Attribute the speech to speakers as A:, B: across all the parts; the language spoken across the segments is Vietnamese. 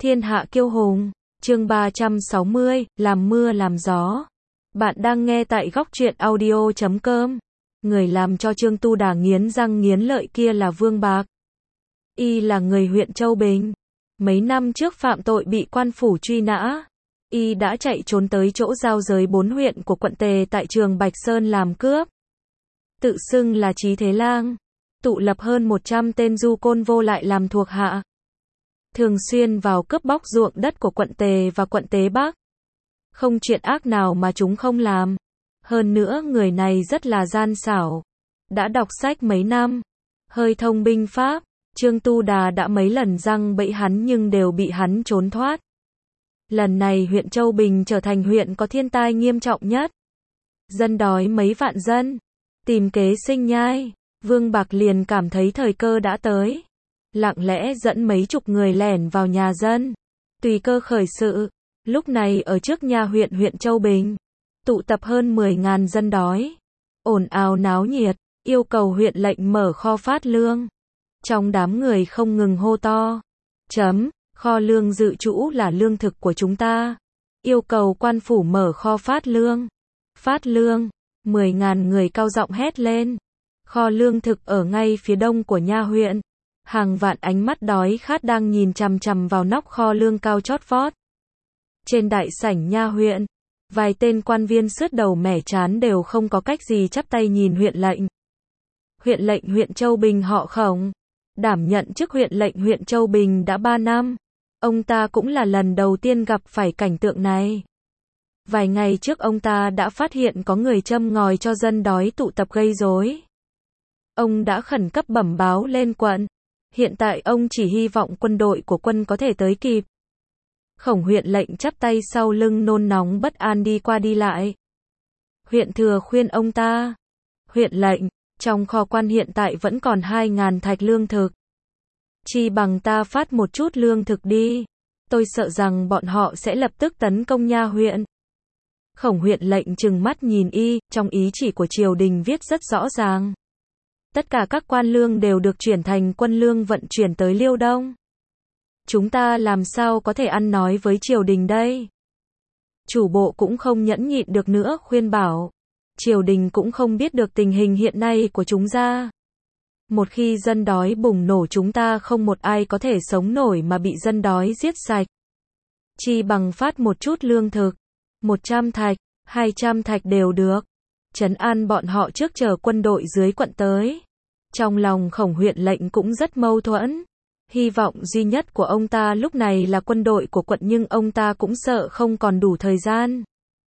A: Thiên hạ kiêu hùng, chương 360, làm mưa làm gió. Bạn đang nghe tại góc truyện audio.com. Người làm cho Trương Tu Đà nghiến răng nghiến lợi kia là Vương Bạc. Y là người huyện Châu Bình. Mấy năm trước phạm tội bị quan phủ truy nã. Y đã chạy trốn tới chỗ giao giới 4 huyện của quận Tề tại trường Bạch Sơn làm cướp. Tự xưng là Trí Thế Lang. Tụ lập hơn 100 tên du côn vô lại làm thuộc hạ. Thường xuyên vào cướp bóc ruộng đất của quận Tề và quận Tế Bắc. Không chuyện ác nào mà chúng không làm. Hơn nữa người này rất là gian xảo. Đã đọc sách mấy năm. Hơi thông binh pháp. Trương Tu Đà đã mấy lần giăng bẫy hắn nhưng đều bị hắn trốn thoát. Lần này huyện Châu Bình trở thành huyện có thiên tai nghiêm trọng nhất. Dân đói mấy vạn dân. Tìm kế sinh nhai. Vương Bạc liền cảm thấy thời cơ đã tới. Lặng lẽ dẫn mấy chục người lẻn vào nhà dân. Tùy cơ khởi sự. Lúc này ở trước nhà huyện Châu Bình. Tụ tập hơn 10.000 dân đói. Ồn ào náo nhiệt. Yêu cầu huyện lệnh mở kho phát lương. Trong đám người không ngừng hô to. Kho lương dự trữ là lương thực của chúng ta. Yêu cầu quan phủ mở kho phát lương. Phát lương. 10.000 người cao giọng hét lên. Kho lương thực ở ngay phía đông của nha huyện. Hàng vạn ánh mắt đói khát đang nhìn chằm chằm vào nóc kho lương cao chót vót. Trên đại sảnh nha huyện, vài tên quan viên sứt đầu mẻ trán đều không có cách gì chắp tay nhìn huyện lệnh. Huyện lệnh huyện Châu Bình họ Khổng, đảm nhận chức huyện lệnh huyện Châu Bình đã 3 năm. Ông ta cũng là lần đầu tiên gặp phải cảnh tượng này. Vài ngày trước ông ta đã phát hiện có người châm ngòi cho dân đói tụ tập gây rối. Ông đã khẩn cấp bẩm báo lên quận. Hiện tại ông chỉ hy vọng quân đội của quân có thể tới kịp. Khổng huyện lệnh chắp tay sau lưng nôn nóng bất an đi qua đi lại. Huyện thừa khuyên ông ta. Huyện lệnh, trong kho quan hiện tại vẫn còn 2.000 thạch lương thực. Chi bằng ta phát một chút lương thực đi. Tôi sợ rằng bọn họ sẽ lập tức tấn công nha huyện. Khổng huyện lệnh trừng mắt nhìn y, trong ý chỉ của triều đình viết rất rõ ràng. Tất cả các quan lương đều được chuyển thành quân lương vận chuyển tới Liêu Đông. Chúng ta làm sao có thể ăn nói với triều đình đây? Chủ bộ cũng không nhẫn nhịn được nữa khuyên bảo. Triều đình cũng không biết được tình hình hiện nay của chúng ta. Một khi dân đói bùng nổ chúng ta không một ai có thể sống nổi mà bị dân đói giết sạch. Chi bằng phát một chút lương thực. 100 thạch, 200 thạch đều được. Trấn an bọn họ trước chờ quân đội dưới quận tới. Trong lòng Khổng huyện lệnh cũng rất mâu thuẫn. Hy vọng duy nhất của ông ta lúc này là quân đội của quận nhưng ông ta cũng sợ không còn đủ thời gian.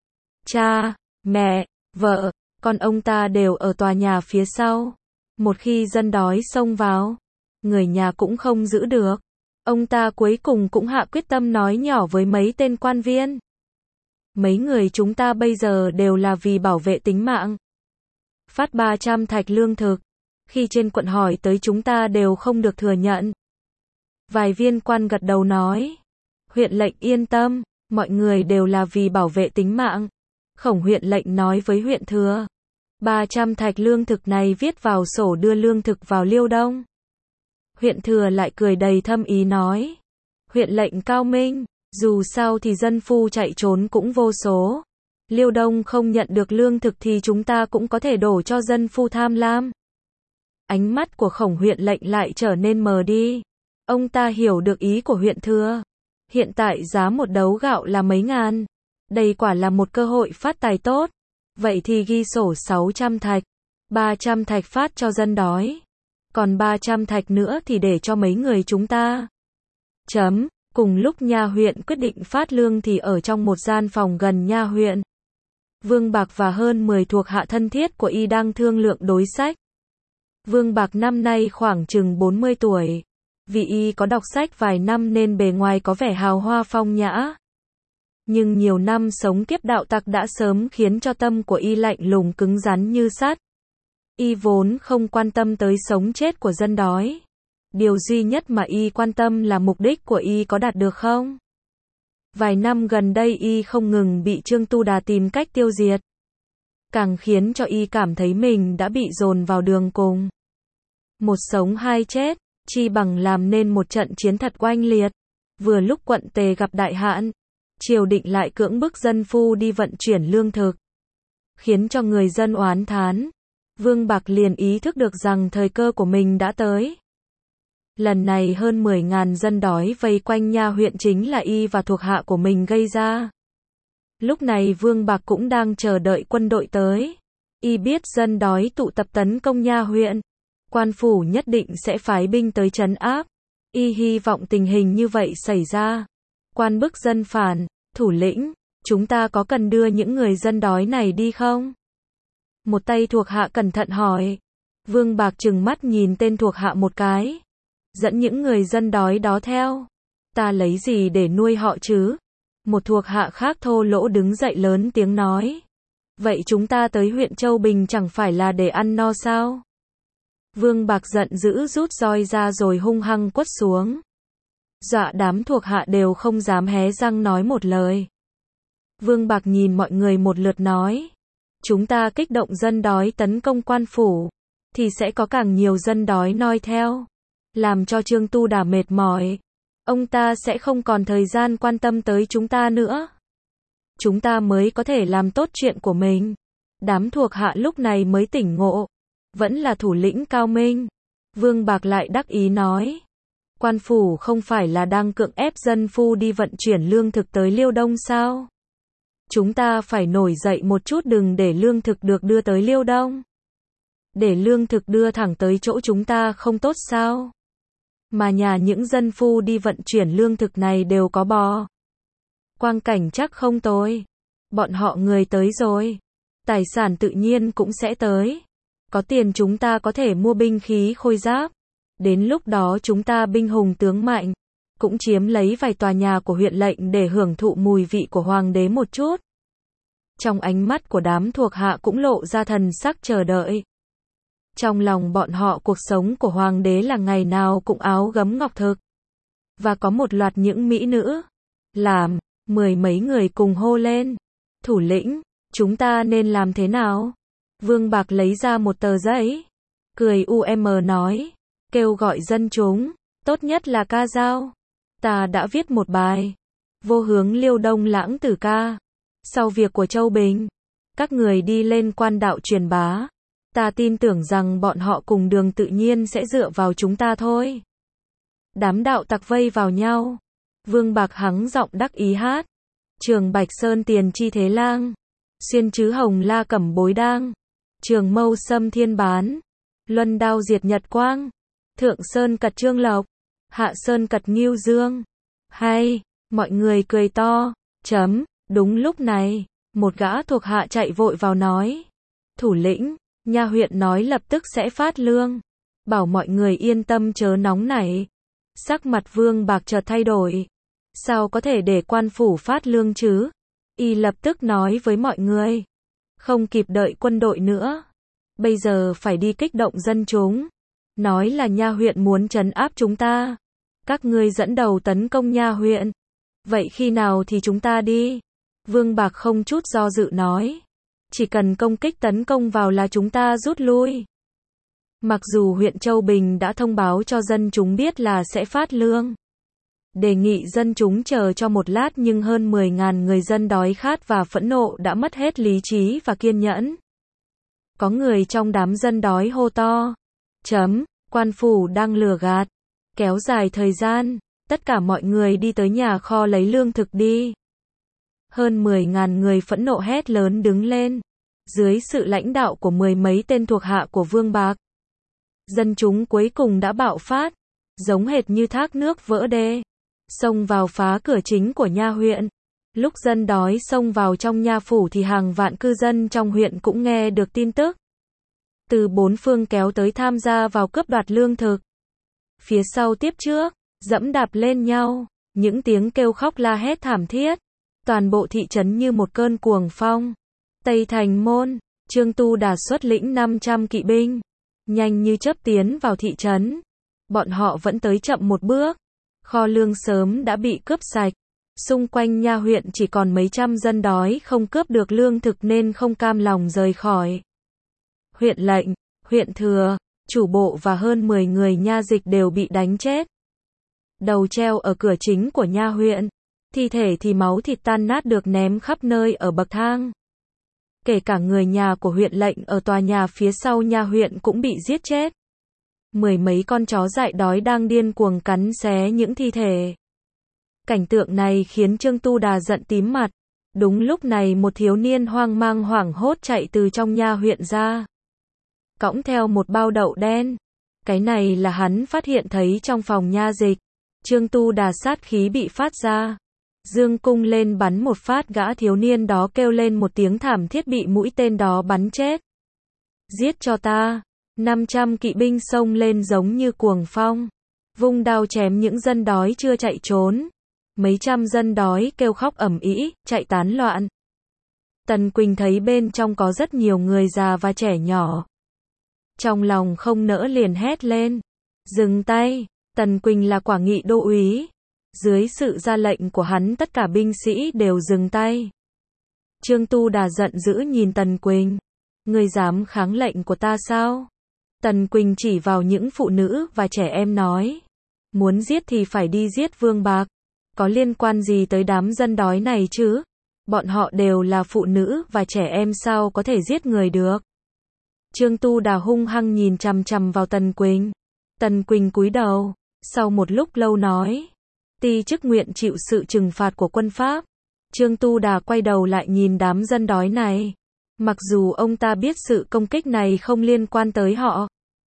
A: Cha, mẹ, vợ, con ông ta đều ở tòa nhà phía sau. Một khi dân đói xông vào, người nhà cũng không giữ được. Ông ta cuối cùng cũng hạ quyết tâm nói nhỏ với mấy tên quan viên. Mấy người chúng ta bây giờ đều là vì bảo vệ tính mạng. Phát 300 thạch lương thực. Khi trên quận hỏi tới chúng ta đều không được thừa nhận. Vài viên quan gật đầu nói. Huyện lệnh yên tâm, mọi người đều là vì bảo vệ tính mạng. Khổng huyện lệnh nói với huyện thừa. 300 thạch lương thực này viết vào sổ đưa lương thực vào Liêu Đông. Huyện thừa lại cười đầy thâm ý nói. Huyện lệnh cao minh, dù sao thì dân phu chạy trốn cũng vô số. Liêu Đông không nhận được lương thực thì chúng ta cũng có thể đổ cho dân phu tham lam. Ánh mắt của Khổng huyện lệnh lại trở nên mờ đi. Ông ta hiểu được ý của huyện thừa. Hiện tại giá một đấu gạo là mấy ngàn. Đây quả là một cơ hội phát tài tốt. Vậy thì ghi sổ 600 thạch. 300 thạch phát cho dân đói. Còn 300 thạch nữa thì để cho mấy người chúng ta. Cùng lúc nha huyện quyết định phát lương thì ở trong một gian phòng gần nha huyện. Vương Bạc và hơn 10 thuộc hạ thân thiết của y đang thương lượng đối sách. Vương Bạc năm nay khoảng chừng 40 tuổi. Vì y có đọc sách vài năm nên bề ngoài có vẻ hào hoa phong nhã. Nhưng nhiều năm sống kiếp đạo tặc đã sớm khiến cho tâm của y lạnh lùng cứng rắn như sắt. Y vốn không quan tâm tới sống chết của dân đói. Điều duy nhất mà y quan tâm là mục đích của y có đạt được không? Vài năm gần đây y không ngừng bị Trương Tu Đà tìm cách tiêu diệt. Càng khiến cho y cảm thấy mình đã bị dồn vào đường cùng. Một sống hai chết, chi bằng làm nên một trận chiến thật oanh liệt. Vừa lúc quận Tề gặp đại hạn, triều định lại cưỡng bức dân phu đi vận chuyển lương thực, khiến cho người dân oán thán. Vương Bạc liền ý thức được rằng thời cơ của mình đã tới. Lần này hơn 10.000 dân đói vây quanh nha huyện chính là y và thuộc hạ của mình gây ra. Lúc này Vương Bạc cũng đang chờ đợi quân đội tới. Y biết dân đói tụ tập tấn công nha huyện, quan phủ nhất định sẽ phái binh tới trấn áp. Y hy vọng tình hình như vậy xảy ra. Quan bức dân phản, thủ lĩnh, chúng ta có cần đưa những người dân đói này đi không? Một tay thuộc hạ cẩn thận hỏi. Vương Bạc trừng mắt nhìn tên thuộc hạ một cái. Dẫn những người dân đói đó theo. Ta lấy gì để nuôi họ chứ? Một thuộc hạ khác thô lỗ đứng dậy lớn tiếng nói. Vậy chúng ta tới huyện Châu Bình chẳng phải là để ăn no sao? Vương Bạc giận dữ rút roi ra rồi hung hăng quất xuống. Dọa đám thuộc hạ đều không dám hé răng nói một lời. Vương Bạc nhìn mọi người một lượt nói. Chúng ta kích động dân đói tấn công quan phủ, thì sẽ có càng nhiều dân đói noi theo. Làm cho Trương Tu Đà mệt mỏi. Ông ta sẽ không còn thời gian quan tâm tới chúng ta nữa. Chúng ta mới có thể làm tốt chuyện của mình. Đám thuộc hạ lúc này mới tỉnh ngộ. Vẫn là thủ lĩnh cao minh. Vương Bạc lại đắc ý nói. Quan phủ không phải là đang cưỡng ép dân phu đi vận chuyển lương thực tới Liêu Đông sao? Chúng ta phải nổi dậy một chút, đừng để lương thực được đưa tới Liêu Đông. Để lương thực đưa thẳng tới chỗ chúng ta không tốt sao? Mà nhà những dân phu đi vận chuyển lương thực này đều có bò. Quang cảnh chắc không tồi. Bọn họ người tới rồi. Tài sản tự nhiên cũng sẽ tới. Có tiền chúng ta có thể mua binh khí khôi giáp. Đến lúc đó chúng ta binh hùng tướng mạnh. Cũng chiếm lấy vài tòa nhà của huyện lệnh để hưởng thụ mùi vị của hoàng đế một chút. Trong ánh mắt của đám thuộc hạ cũng lộ ra thần sắc chờ đợi. Trong lòng bọn họ cuộc sống của hoàng đế là ngày nào cũng áo gấm ngọc thực. Và có một loạt những mỹ nữ. Làm, 10 mấy người cùng hô lên. Thủ lĩnh, chúng ta nên làm thế nào? Vương Bạc lấy ra một tờ giấy. Cười nói. Kêu gọi dân chúng. Tốt nhất là ca dao. Ta đã viết một bài. Vô hướng Liêu Đông lãng tử ca. Sau việc của Châu Bình. Các người đi lên quan đạo truyền bá. Ta tin tưởng rằng bọn họ cùng đường tự nhiên sẽ dựa vào chúng ta thôi. Đám đạo tặc vây vào nhau. Vương Bạc hắng giọng đắc ý hát. Trường Bạch Sơn tiền chi thế lang. Xuyên chứ hồng la cẩm bối đang. Trường mâu xâm thiên bán. Luân đao diệt nhật quang. Thượng Sơn cật trương lộc. Hạ Sơn cật ngưu dương. Hay, mọi người cười to. Đúng lúc này, một gã thuộc hạ chạy vội vào nói. Thủ lĩnh, nha huyện nói lập tức sẽ phát lương. Bảo mọi người yên tâm chớ nóng nảy. Sắc mặt Vương Bạc chợt thay đổi. Sao có thể để quan phủ phát lương chứ? Y lập tức nói với mọi người. Không kịp đợi quân đội nữa. Bây giờ phải đi kích động dân chúng. Nói là nha huyện muốn trấn áp chúng ta. Các ngươi dẫn đầu tấn công nha huyện. Vậy khi nào thì chúng ta đi? Vương Bạc không chút do dự nói. Chỉ cần công kích tấn công vào là chúng ta rút lui. Mặc dù huyện Châu Bình đã thông báo cho dân chúng biết là sẽ phát lương. Đề nghị dân chúng chờ cho một lát nhưng hơn 10.000 người dân đói khát và phẫn nộ đã mất hết lý trí và kiên nhẫn. Có người trong đám dân đói hô to. Quan phủ đang lừa gạt. Kéo dài thời gian, tất cả mọi người đi tới nhà kho lấy lương thực đi. Hơn 10.000 người phẫn nộ hét lớn đứng lên. Dưới sự lãnh đạo của 10 mấy tên thuộc hạ của Vương Bạc. Dân chúng cuối cùng đã bạo phát. Giống hệt như thác nước vỡ đê. Xông vào phá cửa chính của nha huyện. Lúc dân đói xông vào trong nha phủ thì hàng vạn cư dân trong huyện cũng nghe được tin tức. Từ bốn phương kéo tới tham gia vào cướp đoạt lương thực. Phía sau tiếp trước, dẫm đạp lên nhau, những tiếng kêu khóc la hét thảm thiết. Toàn bộ thị trấn như một cơn cuồng phong. Tây Thành Môn, Trương Tu Đà xuất lĩnh 500 kỵ binh. Nhanh như chớp tiến vào thị trấn. Bọn họ vẫn tới chậm một bước. Kho lương sớm đã bị cướp sạch. Xung quanh nha huyện chỉ còn mấy trăm dân đói không cướp được lương thực nên không cam lòng rời khỏi. Huyện lệnh, huyện thừa, chủ bộ và hơn 10 người nha dịch đều bị đánh chết. đầu treo ở cửa chính của nha huyện. Thi thể thì máu thịt tan nát được ném khắp nơi ở bậc thang. Kể cả người nhà của huyện lệnh ở tòa nhà phía sau nha huyện cũng bị giết chết. Mười mấy con chó dại đói đang điên cuồng cắn xé những thi thể. Cảnh tượng này khiến Trương Tu Đà giận tím mặt. Đúng lúc này một thiếu niên hoang mang hoảng hốt chạy từ trong nha huyện ra. Cõng theo một bao đậu đen. Cái này là hắn phát hiện thấy trong phòng nha dịch. Trương Tu Đà sát khí bị phát ra. Dương cung lên bắn một phát, gã thiếu niên đó kêu lên một tiếng thảm thiết bị mũi tên đó bắn chết. Giết cho ta. 500 kỵ binh xông lên giống như cuồng phong. Vung đao chém những dân đói chưa chạy trốn. Mấy trăm dân đói kêu khóc ầm ĩ, chạy tán loạn. Tần Quỳnh thấy bên trong có rất nhiều người già và trẻ nhỏ. Trong lòng không nỡ liền hét lên. Dừng tay. Tần Quỳnh là Quả Nghị đô úy. Dưới sự ra lệnh của hắn tất cả binh sĩ đều dừng tay. Trương Tu Đà giận dữ nhìn Tần Quỳnh. Ngươi dám kháng lệnh của ta sao? Tần Quỳnh chỉ vào những phụ nữ và trẻ em nói. Muốn giết thì phải đi giết Vương Bạc. Có liên quan gì tới đám dân đói này chứ? Bọn họ đều là phụ nữ và trẻ em, sao có thể giết người được? Trương Tu Đà hung hăng nhìn chằm chằm vào Tần Quỳnh. Tần Quỳnh cúi đầu. Sau một lúc lâu nói. Ti chức nguyện chịu sự trừng phạt của quân Pháp. Trương Tu Đà quay đầu lại nhìn đám dân đói này. Mặc dù ông ta biết sự công kích này không liên quan tới họ.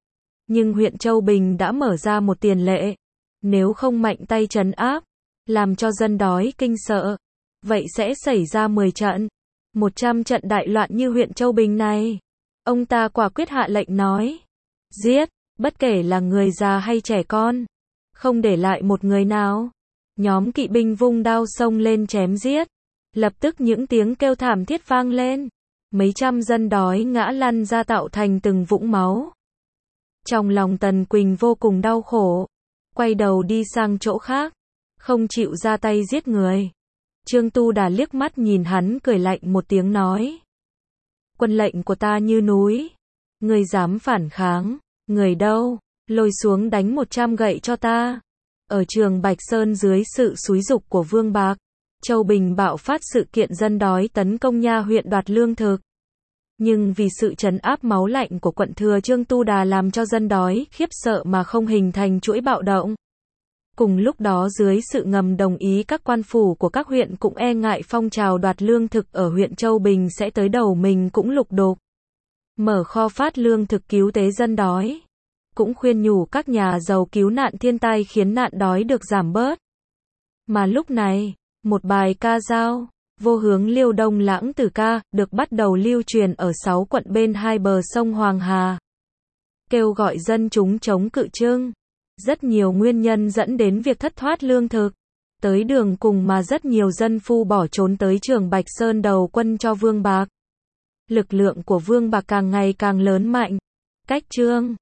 A: Nhưng huyện Châu Bình đã mở ra một tiền lệ. Nếu không mạnh tay trấn áp, làm cho dân đói kinh sợ, vậy sẽ xảy ra 10 trận, 100 trận đại loạn như huyện Châu Bình này. Ông ta quả quyết hạ lệnh nói. Giết, bất kể là người già hay trẻ con. Không để lại một người nào. Nhóm kỵ binh vung đao xông lên chém giết. Lập tức những tiếng kêu thảm thiết vang lên. Mấy trăm dân đói ngã lăn ra tạo thành từng vũng máu. Trong lòng Tần Quỳnh vô cùng đau khổ. Quay đầu đi sang chỗ khác. Không chịu ra tay giết người. Trương Tu Đà liếc mắt nhìn hắn cười lạnh một tiếng nói. Quân lệnh của ta như núi. Người dám phản kháng. Người đâu? Lôi xuống đánh 100 gậy cho ta. Ở trường Bạch Sơn dưới sự xúi giục của Vương Bạc, Châu Bình bạo phát sự kiện dân đói tấn công nha huyện đoạt lương thực. Nhưng vì sự trấn áp máu lạnh của quận thừa, Trương Tu Đà làm cho dân đói khiếp sợ mà không hình thành chuỗi bạo động. Cùng lúc đó dưới sự ngầm đồng ý các quan phủ của các huyện cũng e ngại phong trào đoạt lương thực ở huyện Châu Bình sẽ tới đầu mình cũng lục đục. Mở kho phát lương thực cứu tế dân đói. Cũng khuyên nhủ các nhà giàu cứu nạn thiên tai khiến nạn đói được giảm bớt. Mà lúc này, một bài ca dao, vô hướng Liêu Đông Lãng Tử ca, được bắt đầu lưu truyền ở 6 quận bên hai bờ sông Hoàng Hà. Kêu gọi dân chúng chống cự Trương. Rất nhiều nguyên nhân dẫn đến việc thất thoát lương thực. Tới đường cùng mà rất nhiều dân phu bỏ trốn tới trường Bạch Sơn đầu quân cho Vương Bạc. Lực lượng của Vương Bạc càng ngày càng lớn mạnh. Cách Trương